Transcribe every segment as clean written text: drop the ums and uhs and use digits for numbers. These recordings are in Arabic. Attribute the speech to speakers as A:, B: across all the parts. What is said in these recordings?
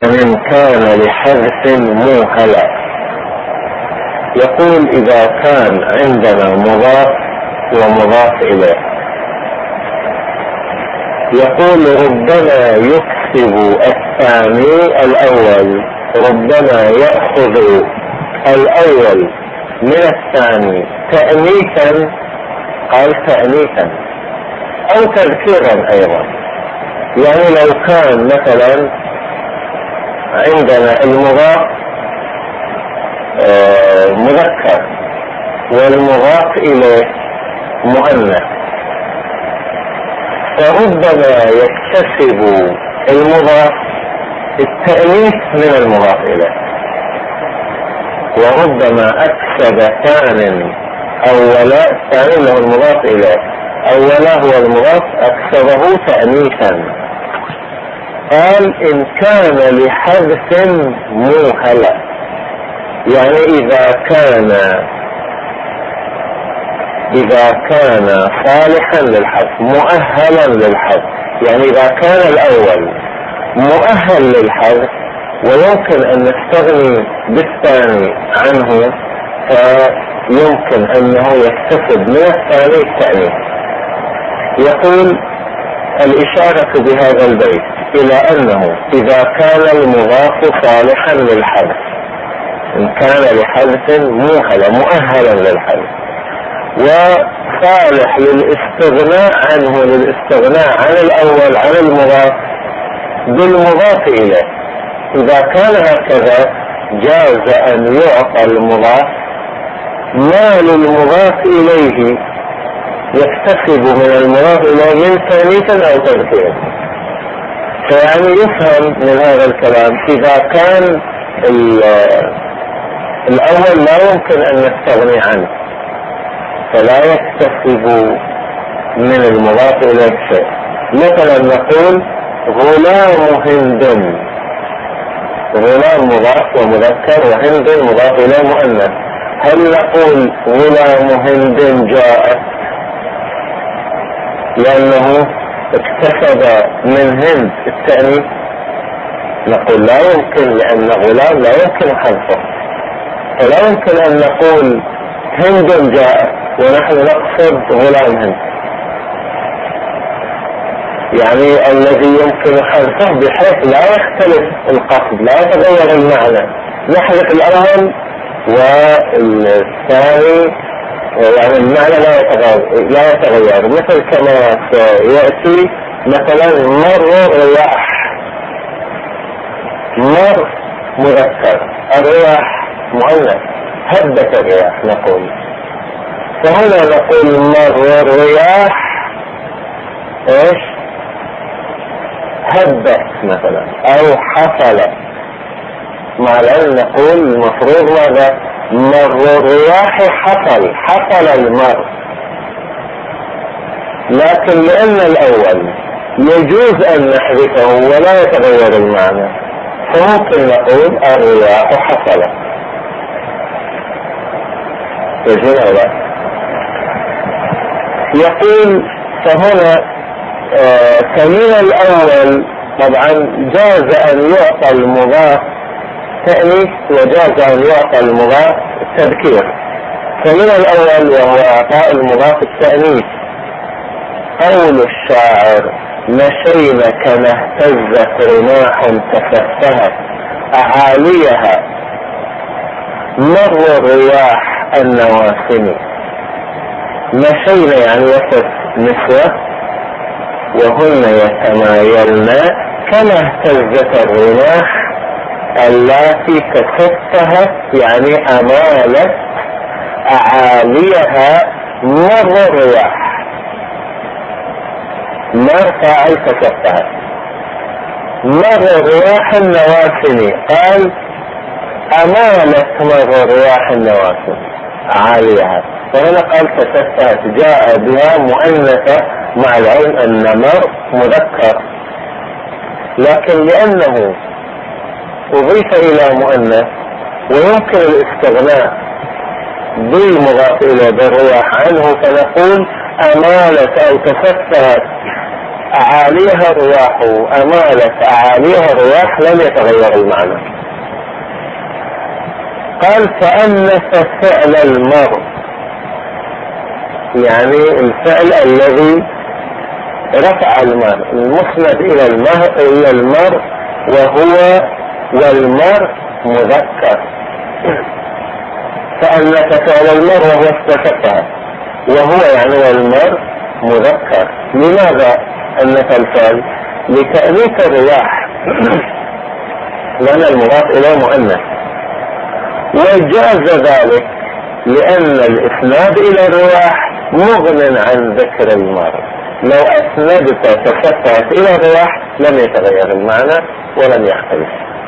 A: من كان لحذف موهلة. يقول إذا كان عندنا مضاف ومضاف إليه، يقول ربما يكسب الثاني الأول، ربما يأخذ الأول من الثاني تأنيثا، قال تأنيثا أو تذكيرا أيضا. يعني لو كان مثلا عندنا المضاف مذكر والمضاف إليه مؤنث، فربما يكتسب المضاف التأنيث من المضاف إليه، وربما أكسب ثان أولا، الثاني له المضاف إليه، أولا هو المضاف أكسبه تأنيثا. قال إن كان لحذف موهلة، يعني إذا كان صالحا للحذف مؤهلا للحذف، يعني إذا كان الأول مؤهل للحذف ويمكن أن نستغني بالثاني عنه، فيمكن أنه يكتسب من الثاني التأنيث. يقول الإشارة بهذا البيت إلى أنه إذا كان المضاف صالحا للحذف، إن كان لحذف موهلا مؤهلا للحذف وصالح للاستغناء عنه، للاستغناء عن الأول عن المضاف بالمضاف إليه، إذا كان هكذا جاز أن يعطى المضاف ما للمضاف إليه يكتسب من المضاف إليه من تأنيث أو تذكير. فيعني يفهم من هذا الكلام إذا كان الأول لا يمكن أن نستغني عنه فلا يكتسب من المضاف إليه شيء. مثلا نقول غلام هند، غلام مضاف ومذكر وهند مضاف إليه مؤنث، هل نقول غلام هند جاء لأنه اكتسب من هند التأنيث؟ نقول لا يمكن، لأن غلام لا يمكن حذفه، فلا يمكن أن نقول هند جاء ونحن نقصد غلام هند. يعني الذي يمكن حذفه بحيث لا يختلف القصد، لا يتغير المعنى، نحذف الأول والثاني يعني المعنى لا يتغير. مثل كما سيأتي مثلا مر رياح، مر مذكر، الرياح مؤنث، هبت الرياح نقول، فهنا نقول مر الرياح ايش هبت مثلا او حصلت، مع العلم نقول المفروض ماذا؟ مر الرياح حصل المر، لكن لأن الأول يجوز أن نحذفه ولا يتغير المعنى فممكن نقول الرياح حصلت. يجوز هذا. يقول فهنا كمين الأول طبعا جاز أن يعطى المضاف تأنيث وجاز أن يعطى المضاف التذكير. فمن الأول وهو إعطاء المضاف التأنيث قول الشاعر مشينا كما اهتزت رماح تفتهت أعاليها مر الرياح النواسم. مشينا يعني وصف نسوة وهن يتمايلن كما اهتزت الرماح التي تفتهت يعني أمالت أعاليها مر الرياح، مر فاعل تفتهت، مر الرياح النواسم، قال أمالت مر الرياح النواسم عاليها، فهنا قال تفتهت جاء بها مؤنثة مع العلم أن مر مذكر، لكن لأنه أضيف إلى مؤنث ويمكن الاستغناء بالمضاف إلى بالرياح عنه فنقول أمالت أو تفتهت أعاليها الرياح أمالت أعاليها الرياح لم يتغير المعنى. قال فأنس فعل المرء، يعني الفعل الذي رفع المرء المسند إلى المرء والمرء مذكر، فأنس فعل المرء وهو استفتح، وهو يعني والمرء مذكر. لماذا أنس الفعل؟ لتأنيث الرياح لأن المضاف إليه مؤنث، وجاز ذلك لأن الإسناد إلى الرياح مغن عن ذكر المرء. لو أسندت تفتحت إلى الرياح لم يتغير المعنى ولم يختلف.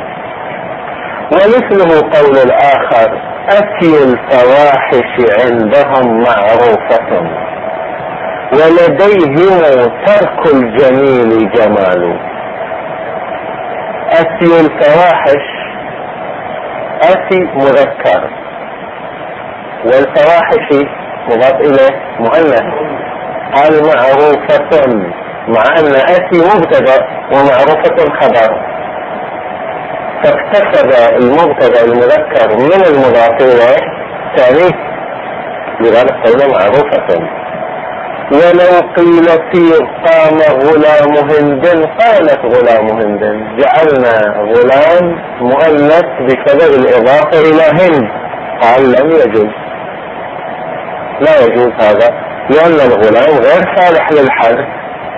A: ومثله قول الآخر أتي الفواحش عندهم معروفة ولديهم ترك الجميل جمال. أتي الفواحش، أتي مذكر والفواحش مضاف إليه مؤنث. قال معروفة مع أن أتي مبتدأ ومعروفة خبر، فاكتسب المبتدأ المذكر من المضاف إليه تأنيث، لذلك قلنا معروفة. ولو قيل في قام غلام هند قالت غلام هند، جعلنا غلام مؤنث بسبب الإضافة إلى هند. قال لم يجوز، لا يجوز هذا، لأن الغلام غير صالح للحرث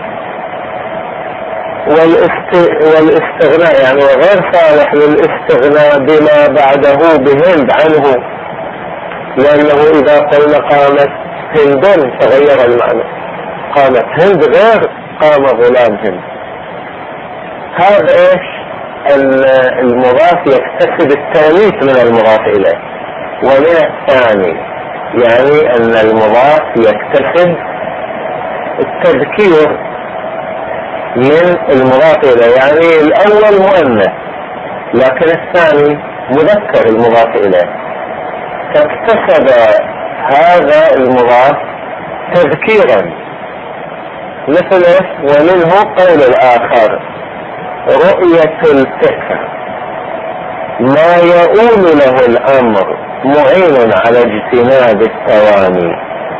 A: والاستغناء، يعني غير صالح للاستغناء بما بعده بهند عنه، لأنه إذا قلنا قامت هند تغير المعنى، قامت هند غير قام غلام هند. هذا إيش؟ المضاف يكتسب التانيث من المضاف إليه. ومن الثاني يعني أن المضاف يكتسب التذكير من المضاف إليه، يعني الأول مؤنث لكن الثاني مذكر المضاف إليه، فاكتسب هذا المضاف تذكيرا. مثل ومنه قول الآخر رؤية الفكر ما يؤول له الأمر معين على اجتناب الثواني.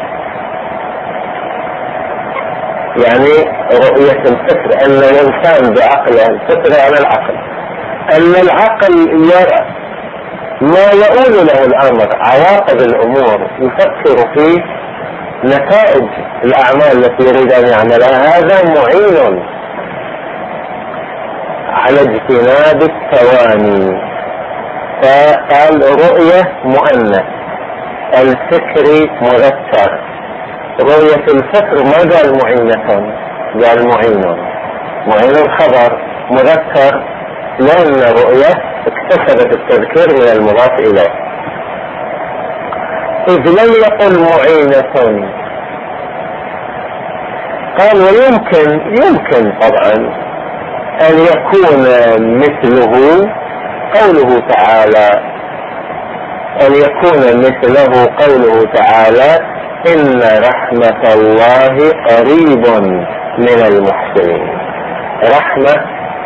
A: يعني رؤية الفكر أن الإنسان بعقله، الفكر على العقل، أن العقل يرى ما يؤول له الأمر، عواقب الأمور، يفكر في نتائج الأعمال التي يريد أن يعملها، هذا معين على اجتناب الثواني. فقال رؤية مؤنث، الفكر مذكر. رؤية الفكر ما قال معينة، قال معين الخبر مذكر، لأن رؤية اكتسبت التذكير من المضاف إليه. إذ لم يقل معينة. قال ويمكن طبعا أن يكون مثله قوله تعالى، أن يكون مثله قوله تعالى إن رحمة الله قريب من المحسنين. رحمة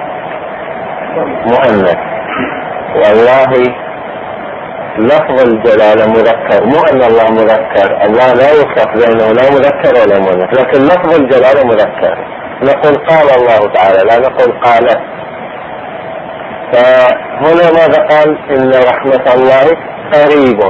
A: مؤنث، والله لفظ الجلالة مذكر، مو أن الله مذكر، الله لا يوصف بأنه لا مذكر ولا مؤنث، لكن لفظ الجلالة مذكر. نقول قال الله تعالى، لا نقول قالت. فهنا ماذا قال؟ إن رحمة الله قريب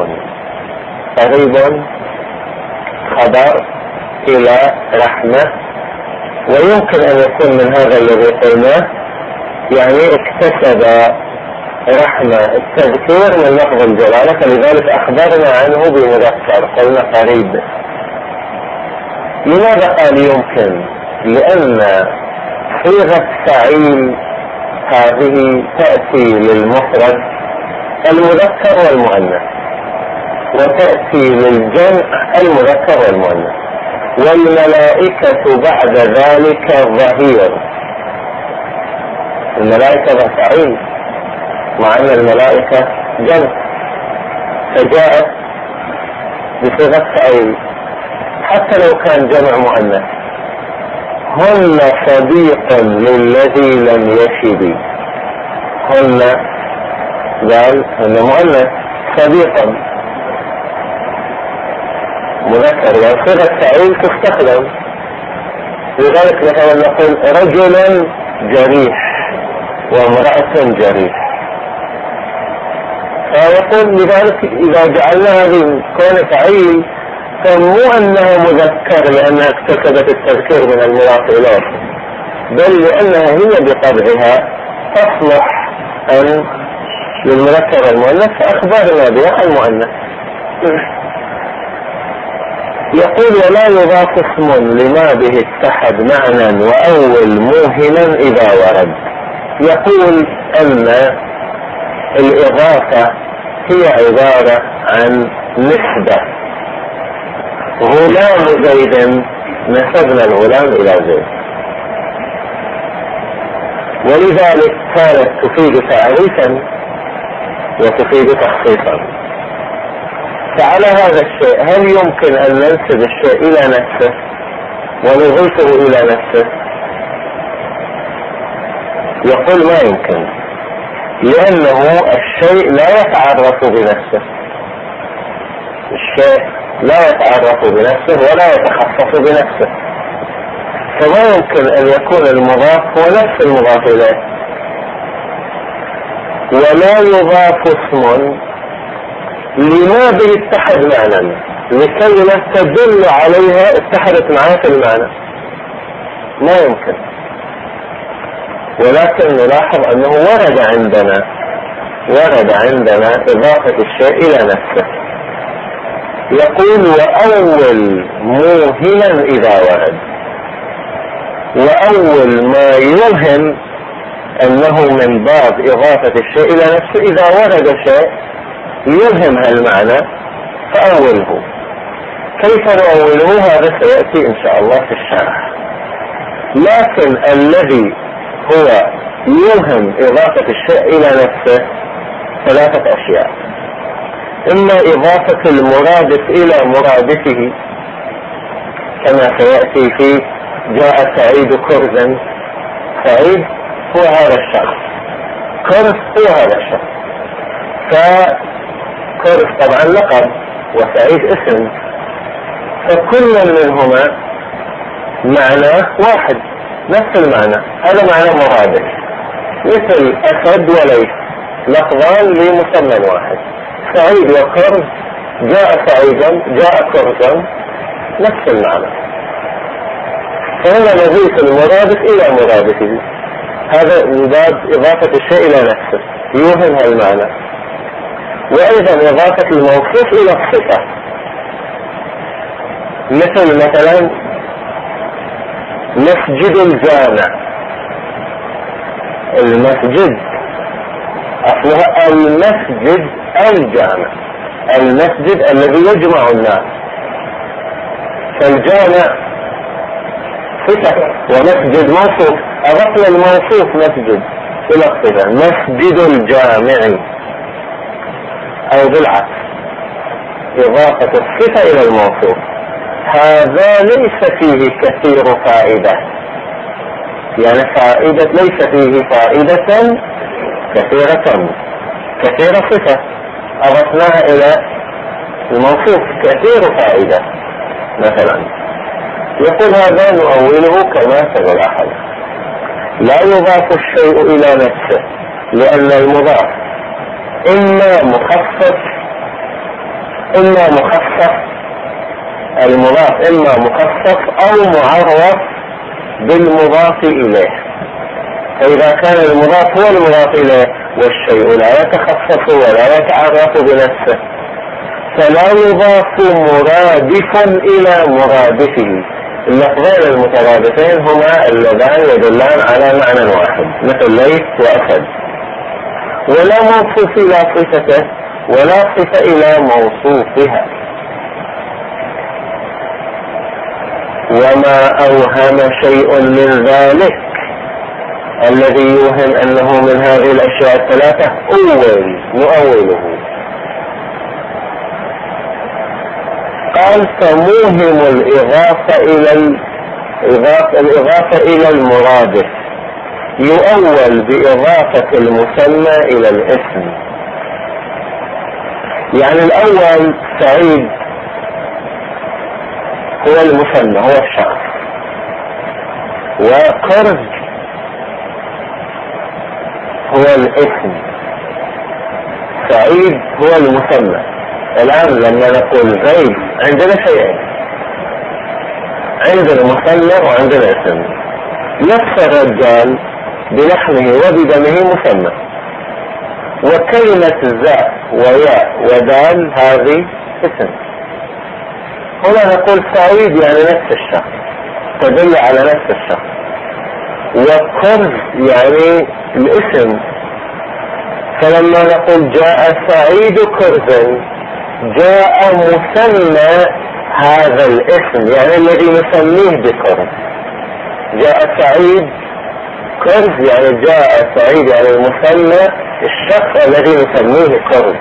A: خبر إلى رحمة. ويمكن أن يكون من هذا الذي قلناه، يعني اكتسب رحمة التذكير من لفظ الجلالة، فلذلك أخبرنا عنه بمذكر، قلنا قريب. لماذا قال يمكن؟ لأن صيغة فعيل هذه تأتي للمفرد المذكر والمؤنث، وتأتي للجمع المذكر والمؤنث، والملائكة بعد ذلك ظهير. الملائكة فعيل مع أن الملائكة جمع، فجاءت بصيغة فعيل حتى لو كان جمع مؤنث. هن صديق للذي لم يشب. هن قال هن مؤنث، صديقا مذكر، وصيغة فعيل تستخدم. لذلك مثلا نقول رجل جريح وامرأة جريح. فيقول لذلك إذا جعلنا هذه كون فعيل فمو أنها مذكر لأنها اكتسبت التذكير من المضاف إليه، بل لأنها هي بطبعها تصلح أن للمذكر والمؤنث، فأخبرنا بها المؤنث. يقول ولا يضاف اسم لما به اتحد معنى وأول موهنا إذا ورد. يقول أن الإضافة هي عبارة عن نسبة. غلام زيد، نسبنا الغلام إلى زيد، ولذلك كانت تفيد تعريفا وتفيد تخصيصا. فعلى هذا الشيء هل يمكن أن ننسب الشيء إلى نفسه ونضيفه إلى نفسه؟ يقول ما يمكن، لأنه الشيء لا يتعرف بنفسه. الشيء لا يتعرف بنفسه ولا يتخصص بنفسه، فما يمكن أن يكون المضاف هو نفس المضاف إليه. ولا يضاف اسم لما به اتحد معنى، لكلمة تدل عليها اتحدت معها في المعنى، ما يمكن. ولكن نلاحظ أنه ورد عندنا إضافة الشيء إلى نفسه. يقول وأول موهنا إذا ورد. وأول ما يوهم أنه من باب إضافة الشيء إلى نفسه إذا ورد شيء يوهم هالمعنى فأوله. كيف نؤوله؟ هذا سيأتي إن شاء الله في الشرح. لكن الذي هو يوهم إضافة الشيء إلى نفسه ثلاثة أشياء: إما إضافة المرادف إلى مرادفه، كما سيأتي في جاء سعيد كرزا. سعيد هو هذا الشخص، كرز هو هذا الشخص، فكرز طبعا لقب وسعيد اسم، فكل منهما معناه واحد، نفس المعنى، هذا معنى مرادف. مثل أسد وليث، لفظان لمسمى واحد، سعيد وكرز، جاء سعيدا جاء كرزا، نفس المعنى. فهنا نضيف المرادف إلى مرادفه، هذا من باب إضافة الشيء إلى نفسه يوهم المعنى. وأيضا إضافة الموصوف إلى الصفة، مثلا مسجد الجامع. المسجد أصلها المسجد الجامع، المسجد الذي يجمع الناس، فالجامع صفة ومسجد موصوف، أضفنا الموصوف مسجد إلى الصفة، مسجد الجامع، أو بالعكس إضافة الصفة إلى الموصوف. هذا ليس فيه كثير فائدة، يعني فائدة ليس فيه فائدة كثيرة صفة أضفناها إلى الموصوف كثير فائدة مثلا. يقول هذا نؤوله كما سنلاحظ. لا يضاف الشيء إلى نفسه، لأن المضاف إما مخصص المضاف إما مخصص أو معرف بالمضاف إليه. فإذا كان المضاف هو المضاف إليه والشيء لا يتخصص ولا يتعرف بنفسه، فلا يضاف مرادف إلى مرادفه. اللفظين المترادفين هما اللذان يدلان على معنى واحد، مثل ليث وأسد. ولا موصوف إلى صفته ولا صفة إلى موصوفها. وما أوهم شيء من ذلك الذي يوهم أنه من هذه الأشياء الثلاثة نؤوله. قال فموهم الإضافة إلى الإضافة إلى المرادف يؤول بإضافة المسمى إلى الاسم. يعني الأول سعيد هو المسمى، هو الشخص، وكرز هو الاسم. سعيد هو المسمى. الآن لما نقول زيد عندنا شيئين، عندنا مسمى وعندنا اسم. نفس الرجال بلحمه وبدمه مسمى، وكلمة زاء وياء ودال هذه اسم. هنا نقول سعيد يعني نفس الشخص، تدل على نفس الشخص. وكرز يعني الاسم. فلما نقول جاء سعيد كرز، جاء مسمى هذا الاسم، يعني الذي نسميه بكرز. جاء سعيد كرز يعني جاء سعيد يعني المسمى الشخص الذي نسميه كرز.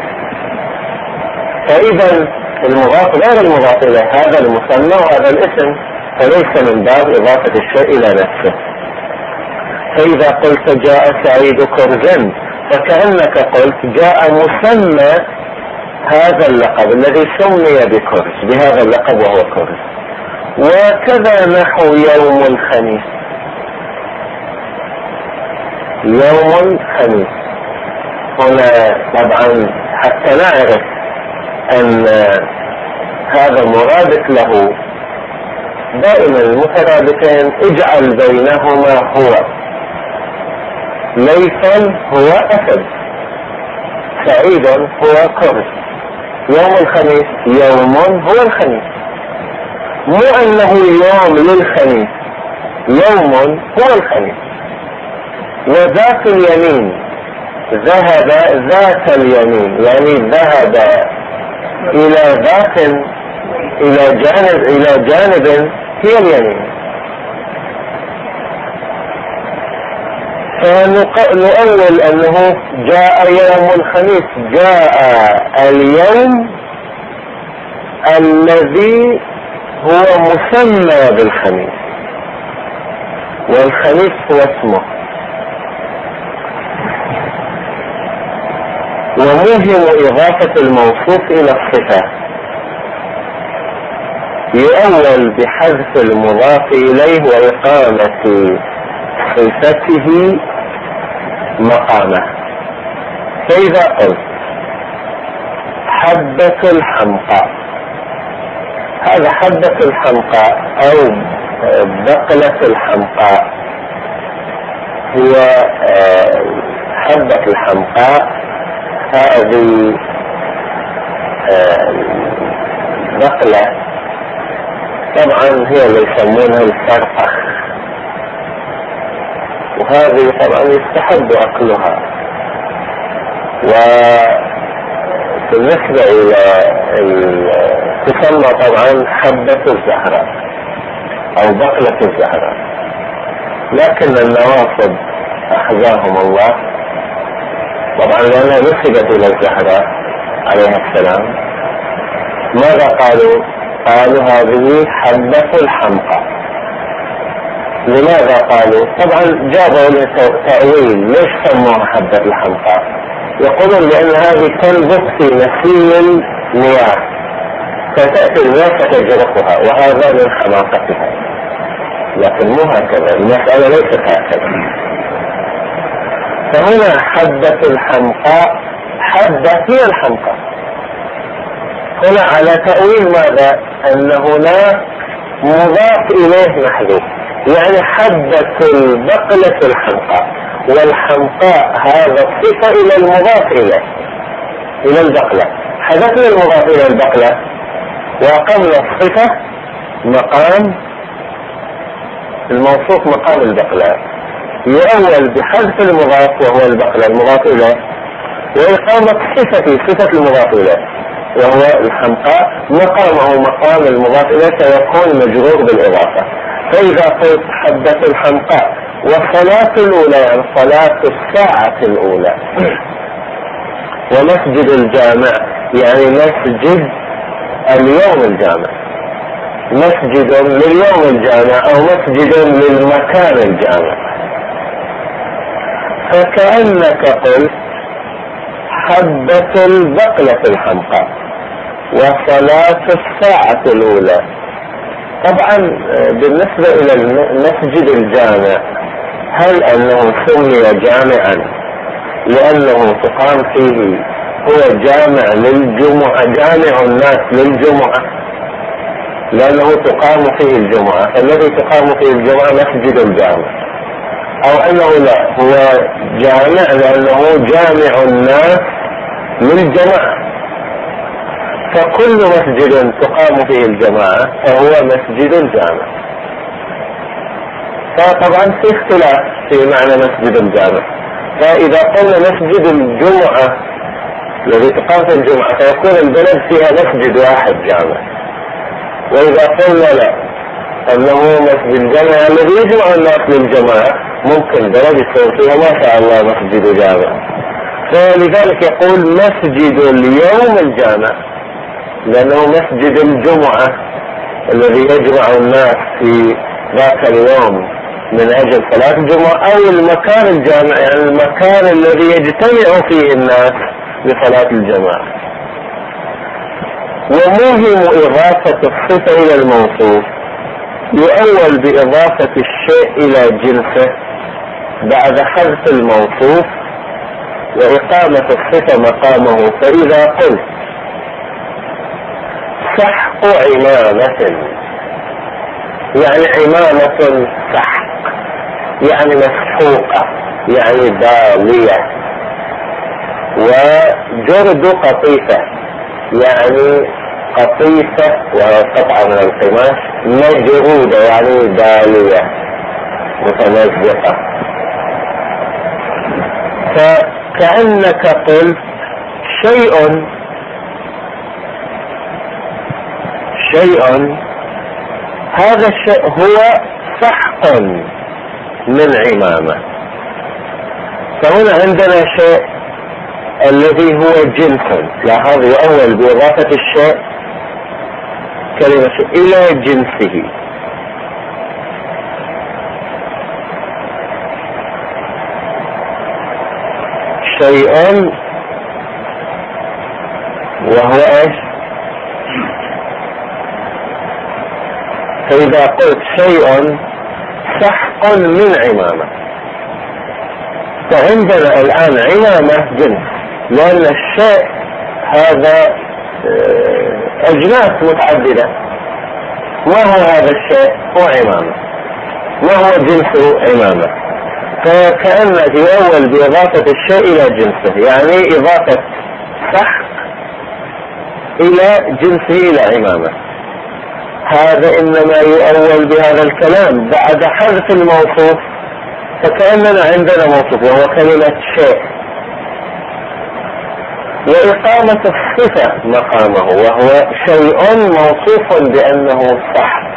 A: فإذا المضاف غير المضاف إليه، هذا المسمى وهذا الاسم، فليس من باب إضافة الشيء إلى نفسه. فإذا قلت جاء سعيد كرزا فكأنك قلت جاء مسمى هذا اللقب الذي سمي بكرز، بهذا اللقب وهو كرز. وكذا نحو يوم الخميس. يوم الخميس هنا طبعا حتى نعرف أن هذا مرادف له، دائما المترادفين اجعل بينهما هو. ليث هو أسد، سعيد هو كرز. يوم الخميس يوم هو الخميس، مو أنه يوم للخميس، يوم هو الخميس. وذات اليمين ذهب ذات اليمين يعني ذهب إلى ذات، إلى جانب هي اليمين. فنؤول أنه جاء يوم الخميس، جاء اليوم الذي هو مسمى بالخميس، والخميس هو اسمه. ومهم إضافة الموصوف إلى الصفة يؤول بحذف المضاف إليه وإقامة صفته مقامه. فإذا قلت حبة الحمقاء، هذا حبة الحمقاء أو بقلة الحمقاء، هي حبة الحمقاء هذه بقلة، طبعا هي اللي يسمونها الفرقة، وهذه طبعا يستحب أكلها. وبالنسبة إلى تسمى طبعا حبة الزهرة أو بقلة الزهرة، لكن النواصب أحزاهم الله طبعا لأنها نسبت إلى الزهراء عليها السلام، ماذا قالوا؟ قالوا هذه حبة الحمقى. لماذا قالوا؟ طبعا جابوا له تأويل، ليش سموها حبة الحمقى؟ يقولون لأن هذه تنبت في نسيم المياه، فتأتي المياه فتجرفها، وهذا من حماقتها. لكن مو هكذا، المسألة ليست هكذا. فهنا حبة الحمقاء، حبة هي الحمقى. هنا على تأويل ماذا؟ أن هنا مضاف إليه محذوف، يعني حبة البقلة الحمقاء، والحمقاء هذا الصفة إلى المضاف إليه، إلى البقلة. حذفنا المضاف إلى البقلة وأقمنا الصفة مقام الموصوف مقام البقلة. يؤول بحذف المضاف وهو البقلة المضاف إليه، وإقامة صفة المضاف إليه وهو الحمقاء مقامه مقام المضاف إليه، فيكون مجرور بالإضافة. فإذا قلت حبة الحمقاء والصلاة الأولى يعني صلاة الساعة الأولى، ومسجد الجامع يعني مسجد اليوم الجامع، مسجد لليوم الجامع أو مسجد للمكان الجامع. فكأنك قلت حبة البقلة الحمقاء وصلاة الساعة الأولى. طبعا بالنسبة إلى المسجد الجامع، هل أنه سمي جامعا لأنه تقام فيه، هو جامع للجمعة، جامع الناس للجمعة لأنه تقام فيه الجمعة، فالذي تقام فيه الجمعة مسجد الجامع، أو أنه لا، هو جامع لأنه جامع الناس للجماعة، فكل مسجد تقام فيه الجماعة فهو مسجد الجامع. فطبعا في اختلاف في معنى مسجد الجامع. فإذا قلنا مسجد الجمعة الذي تقام في الجمعة فيكون البلد فيها مسجد واحد جامع، وإذا قلنا لا، أنه مسجد الجامع الذي يجمع الناس للجماعة، ممكن بلد يكون فيها ما شاء الله مسجد جامع. فلذلك يقول مسجد اليوم الجامع، لأنه مسجد الجمعة الذي يجمع الناس في ذاك اليوم من أجل صلاة الجمعة، أو المكان الجامع يعني المكان الذي يجتمع فيه الناس لصلاة الجماعة. ومهم إضافة الصفة إلى الموصوف، يؤول بإضافة الشيء إلى جنسه بعد حذف الموصوف وإقامة الصفة مقامه. فإذا قلت سحق عمامة، يعني عمامة سحق يعني مسحوقة يعني بالية، وجرد قطيفة يعني قطيفة وقطعة من القماش، مجرودة يعني بالية متمزقة. فكأنك قلت شيء هذا الشيء هو سحق من عمامة. فهنا عندنا شيء الذي هو جنس، لاحظ يؤول بإضافة الشيء كلمة إلى جنسه. شيء وهو ايش؟ فإذا قلت شيء سحق من عمامة، فعندنا الآن عمامة جنس، لأن الشيء هذا أجناس متعددة. ما هو هذا الشيء؟ هو عمامة. ما هو جنس عمامة؟ فكأنك يؤول بإضافة الشيء إلى جنسه، يعني إضافة سحق إلى جنسه إلى عمامة. هذا إنما يؤول بهذا الكلام بعد حذف الموصوف، فكأننا عندنا موصوف وهو كلمة شيء، وإقامة الصفة مقامه وهو شيء موصوف بأنه سحق.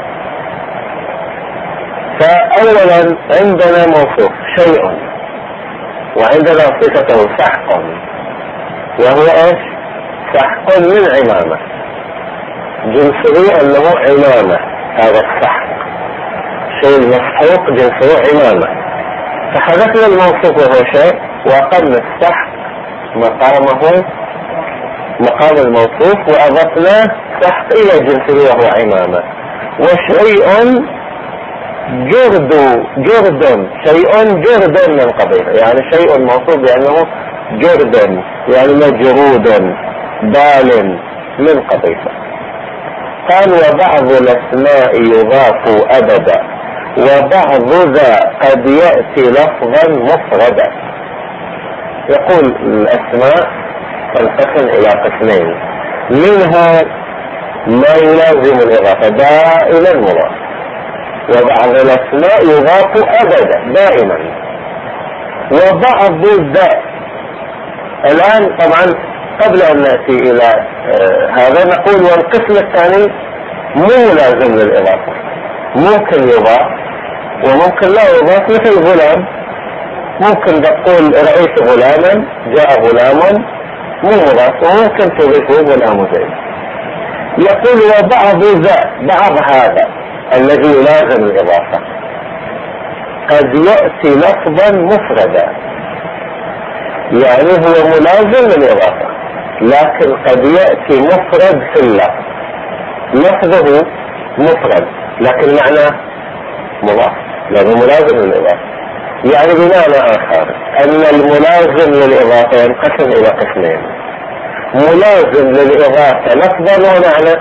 A: فأولا عندنا موصوف شيء، وعندنا صفته سحق، وهو ايش؟ سحق من عمامة، جنسه انه عمامة. هذا السحق شيء مسحوق جنسه عمامة، فحذفنا الموصوف وهو شيء وأقمنا السحق مقامه مقام الموصوف وأضفنا سحق إلى جنسه وهو عمامة. وشيء جرد، شيء جرد من قبيل، يعني شيء موصوف بأنه جرد يعني مجرود بال من قبيل. قال وبعض الأسماء يضاف أبدا، وبعض ذا قد يأتي لفظا مفردا. يقول الأسماء تنقسم إلى قسمين، منها ما يلازم الإضافة دائما مضاف، وبعض الأسماء يضاف أبدا دائما، وبعض ذا. الآن طبعا قبل أن نأتي إلى هذا نقول والقسم الثاني مو لازم للإضافة، ممكن يضاف وممكن لا يضاف، مثل غلام ممكن تقول رأيت غلاما، جاء غلام مو مضاف، وممكن تضيفه غلام زيد. يقول وبعض بعض هذا الذي يلازم الإضافة قد يأتي لفظا مفردا، يعني هو ملازم للإضافة لكن قد يأتي مفرد في اللفظ، لفظه مفرد لكن معناه مضاف لأنه ملازم للإضافة. يعني بمعنى آخر أن الملازم للإضافة ينقسم إلى قسمين: ملازم للإضافة لفظا ومعنى،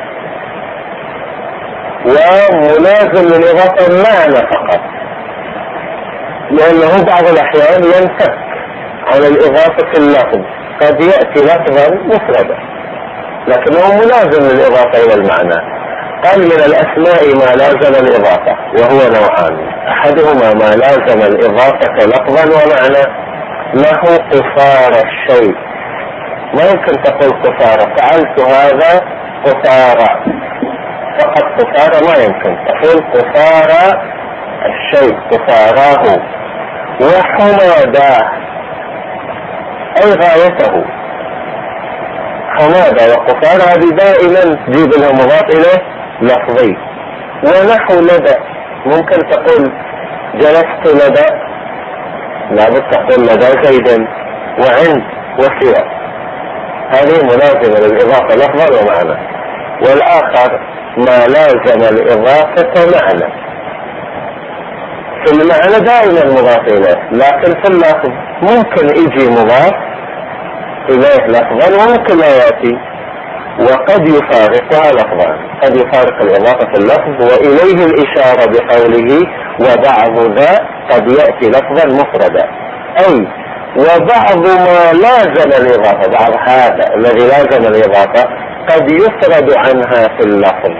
A: وملازم للإضافة معنى فقط، لأنه بعض الأحيان ينفك عن الإضافة في اللفظ، قد يأتي لفظا مفردا لكنه ملازم للإضافة إلى المعنى. قال من الأسماء ما لازم الإضافة وهو نوعان: أحدهما ما لازم الإضافة لفظا ومعنى، له قصار الشيء. ما يمكن تقول قصارى فعلت هذا قصارى فقط، قصارى ما يمكن تقول قصارى الشيء قصاراه. وحماداه أي غايته، حمادة وقصارى هذه دائما تجيب لها مضاف إليه لفظي. ونحو لدى، ممكن تقول جلست لدى، لابد تقول لدى زيد وعند وسوى، هذه ملازمة للإضافة لفظا ومعنى. والآخر ما لازم الإضافة معنى، في المعنى دائما مضاف إليه لكن في اللفظ ممكن يجي مضاف إليه لفظا وممكن لا يأتي، وقد يفارقها لفظا، قد يفارق الإضافة في اللفظ. وإليه الإشارة بقوله وبعض ذا قد يأتي لفظا مفردا، أي وبعض ما لازم الإضافة، بعض هذا الذي لازم الإضافة قد يفرد عنها في اللفظ،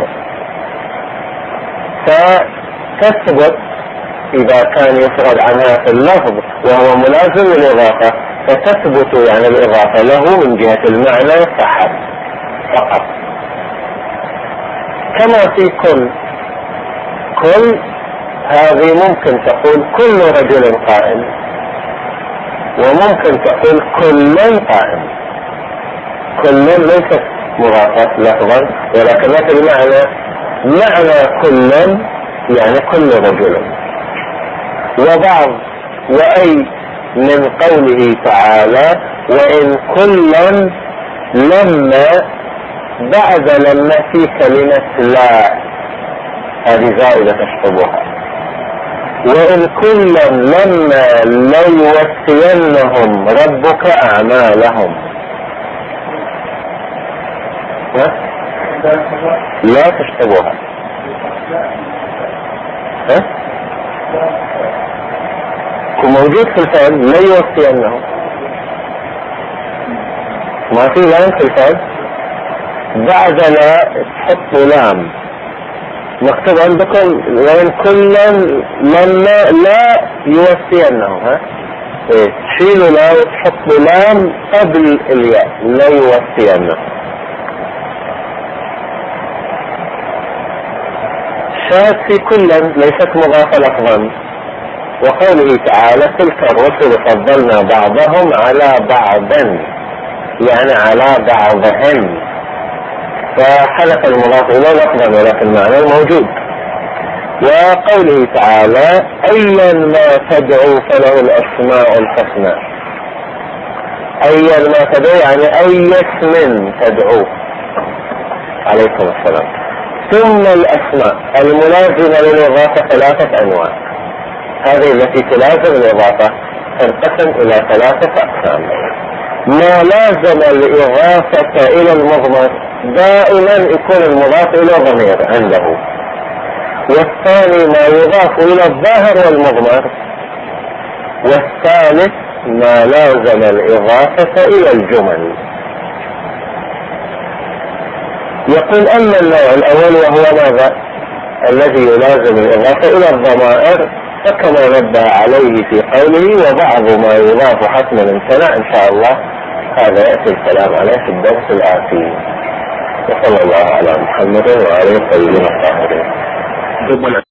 A: فتثبت إذا كان يفرد عنها في اللفظ وهو ملازم للإضافة، فتثبت يعني الإضافة له من جهة المعنى فقط. كما في كل هذه ممكن تقول كل رجل قائم، وممكن تقول كل قائم. كل ليست مضافة لفظا ولكن في المعنى معنى كل يعني كل رجل. وبعض وأي من قوله تعالى وإن كلا لما، بعد لما في كلمة لا، هذه زائدة تشطبها. وإن كلا لما ليوفينهم ربك أعمالهم، لا تشطبها. موجود في الفعل ليوفينهم، ما في لام في الفعل، بعد لا تحط لام، مكتوب عندكم وإن كلا لما لا يوفينهم، تشيلوا لا وتحطوا لام قبل الياء لا يوفينهم. شاهد في كلا ليست مضافة لفظا. وقوله تعالى تلك الرسل فضلنا بعضهم على بعض، يعني على بعضهم، فحلف المضاف إليه لفظا ولكن معنى موجود. وقوله تعالى أيا ما تدعو فله الأسماء الحسنى، أيا ما تدعو يعني أي اسم تدعو. عليكم السلام. ثم الأسماء الملازمة للإضافة ثلاثة أنواع، هذه التي تلازم الإضافة تنقسم إلى ثلاثة أقسام. ما لازم الإضافة إلى المضمر دائما يكون المضاف إلى ضمير عنده، والثاني ما يضاف إلى الظاهر والمضمر، والثالث ما لازم الإضافة إلى الجمل. يقول أما النوع الأول وهو ماذا؟ الذي يلازم الإضافة إلى الضمائر، فكما نبه عليه في قوله وبعض ما يضاف حتما امتنع، إن شاء الله هذا يأتي الكلام عليه في الدرس الآتي. وصلى الله على محمد وعلى آله الطيبين الطاهرين.